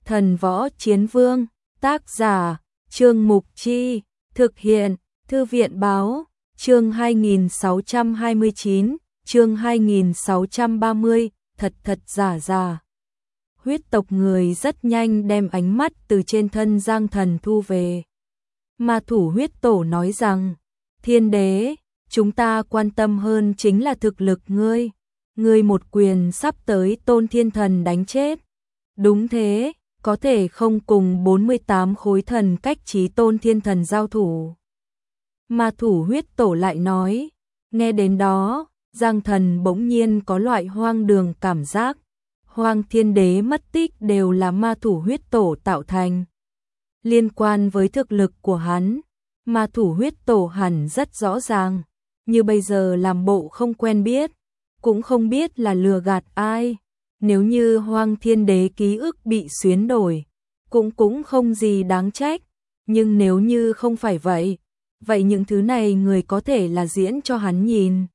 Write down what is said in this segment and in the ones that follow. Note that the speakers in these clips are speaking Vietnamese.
Thần Võ Chiến Vương, tác giả, Trương Mục Chi, thực hiện, Thư viện Báo, chương 2629, chương 2630, thật giả giả. Huyết tộc người rất nhanh đem ánh mắt từ trên thân Giang Thần thu về. Ma thủ huyết tổ nói rằng, Thiên đế, chúng ta quan tâm hơn chính là thực lực ngươi. Ngươi một quyền sắp tới Tôn Thiên Thần đánh chết. Đúng thế, có thể không cùng 48 khối thần cách chí Tôn Thiên Thần giao thủ. Ma thủ huyết tổ lại nói, nghe đến đó, Giang Thần bỗng nhiên có loại hoang đường cảm giác. Hoang Thiên đế mất tích đều là ma thủ huyết tổ tạo thành. Liên quan với thực lực của hắn, ma thủ huyết tổ hẳn rất rõ ràng, như bây giờ làm bộ không quen biết, cũng không biết là lừa gạt ai. Nếu như Hoang Thiên đế ký ức bị xuyến đổi, cũng không gì đáng trách, nhưng nếu như không phải vậy, vậy những thứ này người có thể là diễn cho hắn nhìn.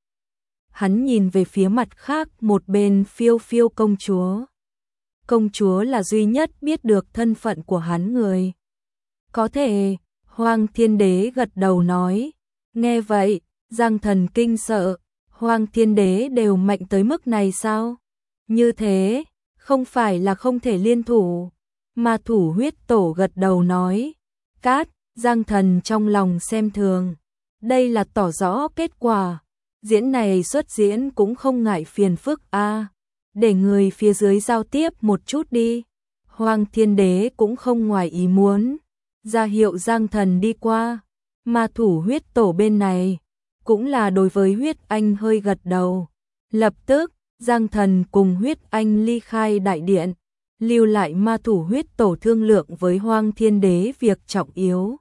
Hắn nhìn về phía mặt khác một bên Phiêu Phiêu công chúa. Công chúa là duy nhất biết được thân phận của hắn người. Có thể, Hoang Thiên đế gật đầu nói. Nghe vậy, Giang Thần kinh sợ, Hoang Thiên đế đều mạnh tới mức này sao? Như thế, không phải là không thể liên thủ. Ma thủ huyết tổ gật đầu nói. Cát, Giang Thần trong lòng xem thường. Đây là tỏ rõ kết quả. Diễn này xuất diễn cũng không ngại phiền phức a, để người phía dưới giao tiếp một chút đi. Hoang Thiên đế cũng không ngoài ý muốn, ra hiệu Giang Thần đi qua. Ma thủ huyết tổ bên này cũng là đối với huyết anh hơi gật đầu. Lập tức, Giang Thần cùng huyết anh ly khai đại điện, lưu lại ma thủ huyết tổ thương lượng với Hoang Thiên đế việc trọng yếu.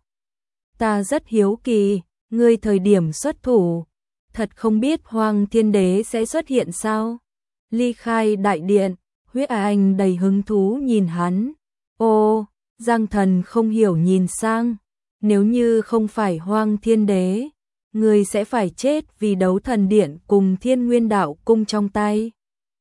Ta rất hiếu kỳ, ngươi thời điểm xuất thủ, thật không biết Hoang Thiên đế sẽ xuất hiện sao? Ly khai đại điện, huyết anh đầy hứng thú nhìn hắn. Ô, Giang Thần không hiểu nhìn sang, nếu như không phải Hoang Thiên đế, người sẽ phải chết vì đấu thần điện cùng Thiên Nguyên đạo cung trong tay.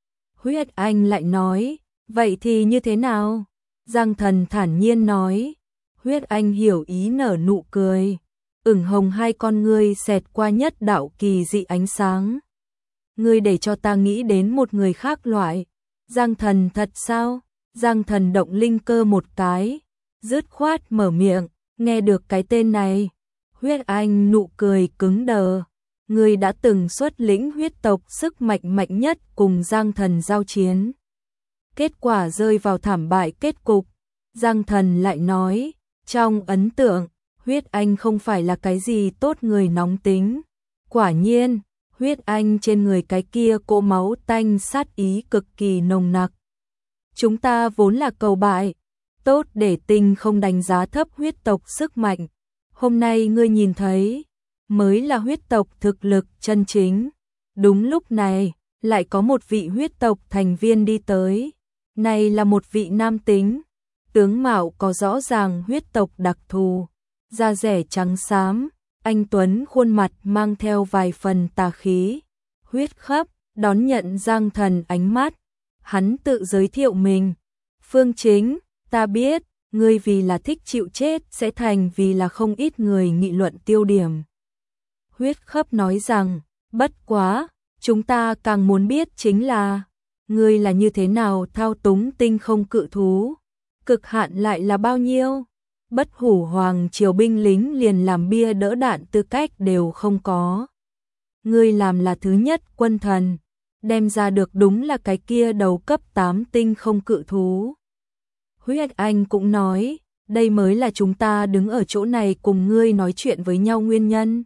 Huyết anh lại nói, vậy thì như thế nào? Giang Thần thản nhiên nói. Huyết anh hiểu ý nở nụ cười, ửng hồng hai con ngươi xẹt qua nhất đạo kỳ dị ánh sáng. Ngươi để cho ta nghĩ đến một người khác loại. Giang Thần thật sao? Giang Thần động linh cơ một cái, dứt khoát mở miệng, nghe được cái tên này. Huyết anh nụ cười cứng đờ. Ngươi đã từng xuất lĩnh huyết tộc sức mạnh mạnh nhất cùng Giang Thần giao chiến. Kết quả rơi vào thảm bại kết cục. Giang Thần lại nói, trong ấn tượng, huyết anh không phải là cái gì tốt người nóng tính. Quả nhiên, huyết anh trên người cái kia cỗ máu tanh sát ý cực kỳ nồng nặc. Chúng ta vốn là cầu bại, tốt để tinh không đánh giá thấp huyết tộc sức mạnh. Hôm nay ngươi nhìn thấy, mới là huyết tộc thực lực chân chính. Đúng lúc này, lại có một vị huyết tộc thành viên đi tới. Này là một vị nam tính, tướng mạo có rõ ràng huyết tộc đặc thù, da rẻ trắng xám, anh tuấn khuôn mặt mang theo vài phần tà khí. Huyết khắp, đón nhận Giang Thần ánh mắt, hắn tự giới thiệu mình. Phương Chính, ta biết, ngươi vì là thích chịu chết sẽ thành vì là không ít người nghị luận tiêu điểm. Huyết khắp nói rằng, bất quá, chúng ta càng muốn biết chính là, ngươi là như thế nào thao túng tinh không cự thú, cực hạn lại là bao nhiêu? Bất hủ hoàng triều binh lính liền làm bia đỡ đạn tư cách đều không có. Ngươi làm là thứ nhất quân thần, đem ra được đúng là cái kia đầu cấp 8 tinh không cự thú. Huyết Anh cũng nói, đây mới là chúng ta đứng ở chỗ này cùng ngươi nói chuyện với nhau nguyên nhân.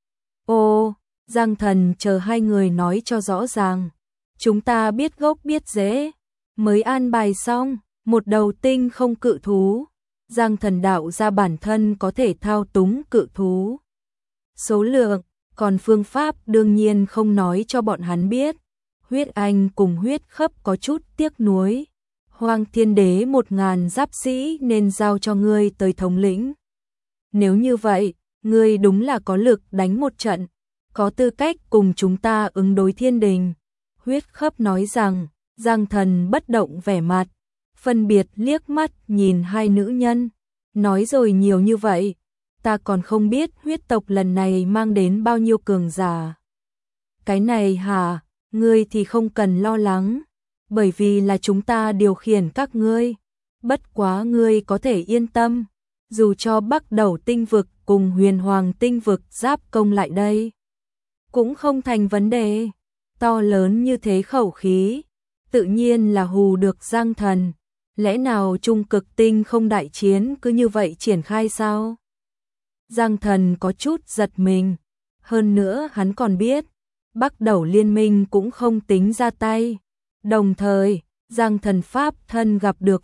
Ô, Giang Thần chờ hai người nói cho rõ ràng. Chúng ta biết gốc biết rễ, mới an bài xong, một đầu tinh không cự thú. Giang Thần đạo ra bản thân có thể thao túng cự thú. Số lượng, còn phương pháp đương nhiên không nói cho bọn hắn biết. Huyết Anh cùng huyết khắp có chút tiếc nuối. Hoang Thiên đế 1000 giáp sĩ nên giao cho ngươi tới thống lĩnh. Nếu như vậy, ngươi đúng là có lực đánh một trận, có tư cách cùng chúng ta ứng đối thiên đình. Huyết khắp nói rằng, Giang Thần bất động vẻ mặt. phân biệt liếc mắt nhìn hai nữ nhân, nói rồi nhiều như vậy, ta còn không biết huyết tộc lần này mang đến bao nhiêu cường giả. Cái này hả, ngươi thì không cần lo lắng, bởi vì là chúng ta điều khiển các ngươi, bất quá ngươi có thể yên tâm, dù cho Bắc Đầu tinh vực cùng Huyền Hoàng tinh vực giáp công lại đây, cũng không thành vấn đề. To lớn như thế khẩu khí, tự nhiên là hù được Giang Thần, lẽ nào Trung Cực Tinh không đại chiến cứ như vậy triển khai sao? Giang Thần có chút giật mình, hơn nữa hắn còn biết, Bắc Đầu liên minh cũng không tính ra tay. Đồng thời, Giang Thần pháp thân gặp được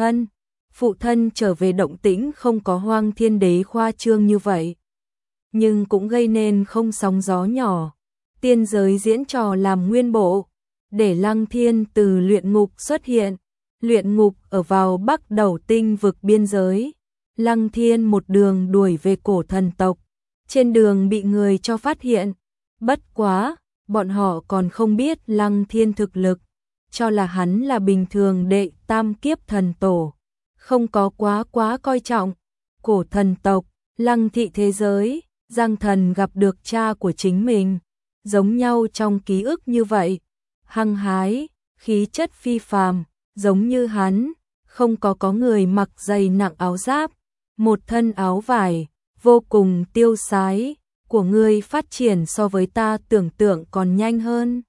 phụ thân trở về động tĩnh không có Hoang Thiên Đế khoa trương như vậy, nhưng cũng gây nên không sóng gió nhỏ. Tiên giới diễn trò làm nguyên bộ, để Lăng Thiên từ luyện ngục xuất hiện, luyện ngục ở vào Bắc Đầu tinh vực biên giới. Lăng Thiên một đường đuổi về cổ thần tộc, trên đường bị người cho phát hiện, bất quá, bọn họ còn không biết Lăng Thiên thực lực, cho là hắn là bình thường đệ tam kiếp thần tổ, không có quá coi trọng. Cổ thần tộc, Lăng thị thế giới, Giang Thần gặp được cha của chính mình, giống nhau trong ký ức như vậy, hăng hái, khí chất phi phàm, giống như hắn, không có người mặc dày nặng áo giáp, một thân áo vải, vô cùng tiêu sái, của ngươi phát triển so với ta tưởng tượng còn nhanh hơn.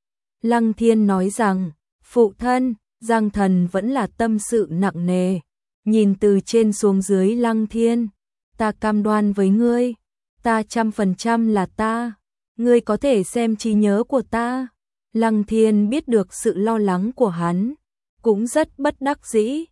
Lăng Thiên nói rằng, phụ thân, Giang Thần vẫn là tâm sự nặng nề, nhìn từ trên xuống dưới Lăng Thiên, ta cam đoan với ngươi, ta 100% là ta, ngươi có thể xem trí nhớ của ta. Lăng Thiên biết được sự lo lắng của hắn, cũng rất bất đắc dĩ.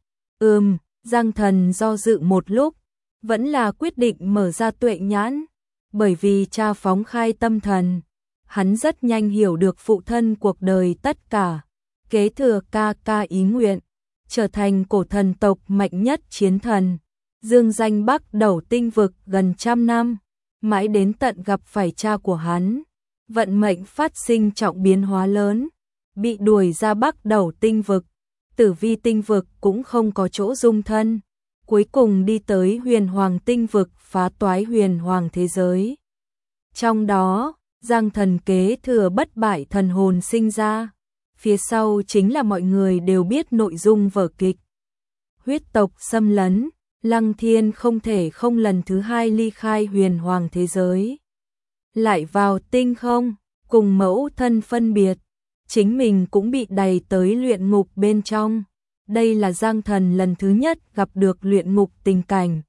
Giang Thần do dự một lúc, vẫn là quyết định mở ra tuệ nhãn, bởi vì cha phóng khai tâm thần, hắn rất nhanh hiểu được phụ thân cuộc đời tất cả, kế thừa ca ý nguyện, trở thành cổ thần tộc mạnh nhất chiến thần, dương danh Bắc Đầu tinh vực gần 100 năm, mãi đến tận gặp phải cha của hắn, vận mệnh phát sinh trọng biến hóa lớn, bị đuổi ra Bắc Đầu tinh vực, Tử Vi tinh vực cũng không có chỗ dung thân, cuối cùng đi tới Huyền Hoàng tinh vực phá toái Huyền Hoàng thế giới. Trong đó, Giang Thần kế thừa bất bại thần hồn sinh ra, phía sau chính là mọi người đều biết nội dung vở kịch. Huyết tộc xâm lấn, Lăng Thiên không thể không lần thứ hai ly khai Huyền Hoàng thế giới. Lại vào tinh không, cùng mẫu thân phân biệt, chính mình cũng bị đày tới luyện ngục bên trong. Đây là Giang Thần lần thứ nhất gặp được luyện ngục tình cảnh.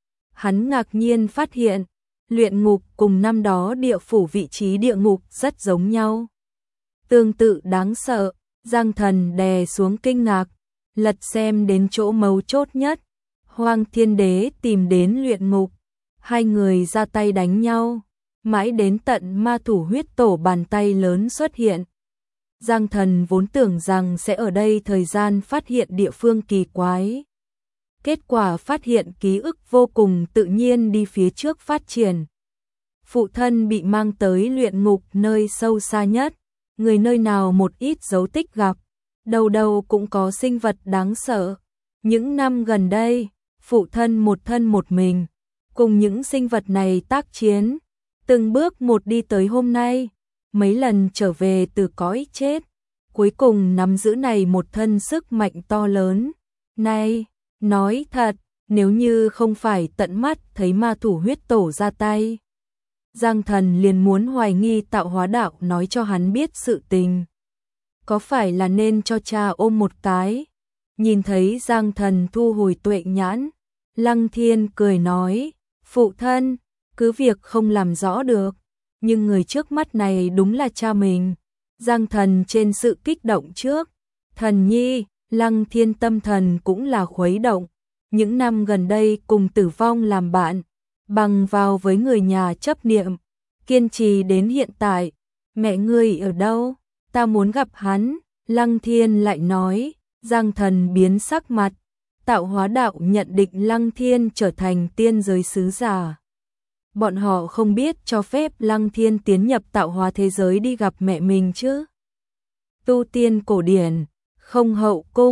Hắn ngạc nhiên phát hiện, luyện ngục cùng năm đó địa phủ vị trí địa ngục rất giống nhau. Tương tự đáng sợ, Giang Thần đè xuống kinh ngạc, lật xem đến chỗ mấu chốt nhất. Hoang Thiên Đế tìm đến luyện ngục, hai người ra tay đánh nhau, mãi đến tận ma thủ huyết tổ bàn tay lớn xuất hiện. Giang Thần vốn tưởng rằng sẽ ở đây thời gian phát hiện địa phương kỳ quái. Kết quả phát hiện ký ức vô cùng tự nhiên đi phía trước phát triển. Phụ thân bị mang tới luyện ngục nơi sâu xa nhất, người nơi nào một ít dấu tích gặp, đầu đầu cũng có sinh vật đáng sợ. Những năm gần đây, phụ thân một mình, cùng những sinh vật này tác chiến, từng bước một đi tới hôm nay, mấy lần trở về từ cõi chết, cuối cùng nắm giữ này một thân sức mạnh to lớn. Này, nói thật, nếu như không phải tận mắt thấy ma thủ huyết tổ ra tay, Giang Thần liền muốn hoài nghi tạo hóa đạo nói cho hắn biết sự tình. Có phải là nên cho cha ôm một cái? Nhìn thấy Giang Thần thu hồi tuệ nhãn, Lăng Thiên cười nói, phụ thân, cứ việc không làm rõ được, nhưng người trước mắt này đúng là cha mình. Giang Thần trên sự kích động trước, thần nhi, Lăng Thiên tâm thần cũng là khuấy động, những năm gần đây cùng tử vong làm bạn, bằng vào với người nhà chấp niệm, kiên trì đến hiện tại. Mẹ ngươi ở đâu? Ta muốn gặp hắn. Lăng Thiên lại nói. Giang Thần biến sắc mặt, tạo hóa đạo nhận định Lăng Thiên trở thành tiên giới sứ giả. Bọn họ không biết cho phép Lăng Thiên tiến nhập tạo hóa thế giới đi gặp mẹ mình chứ. Tu tiên cổ điển, không hậu cung,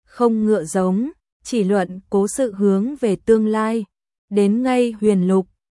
không ngựa giống, chỉ luận cố sự hướng về tương lai. Đến ngay huyền lục,